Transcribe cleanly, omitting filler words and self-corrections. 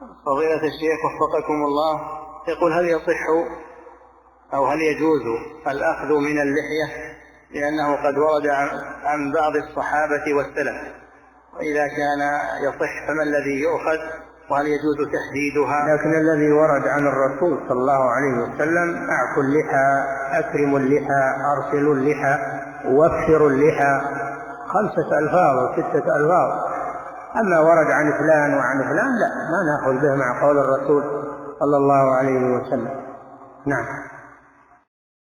فضيلة الشيخ وفقكم الله، يقول هل يصح أو هل يجوز الأخذ من اللحية لأنه قد ورد عن بعض الصحابة والسلف، وإذا كان يصح فما الذي يؤخذ وهل يجوز تحديدها؟ لكن الذي ورد عن الرسول صلى الله عليه وسلم أعفوا اللحى، أكرموا اللحى، أرسلوا اللحى، وفروا اللحى، 5 ألفاظ أو 6 ألفاظ. أما ورد عن فلان وعن فلان لا، ما نأخذ به مع قول الرسول صلى الله عليه وسلم. نعم.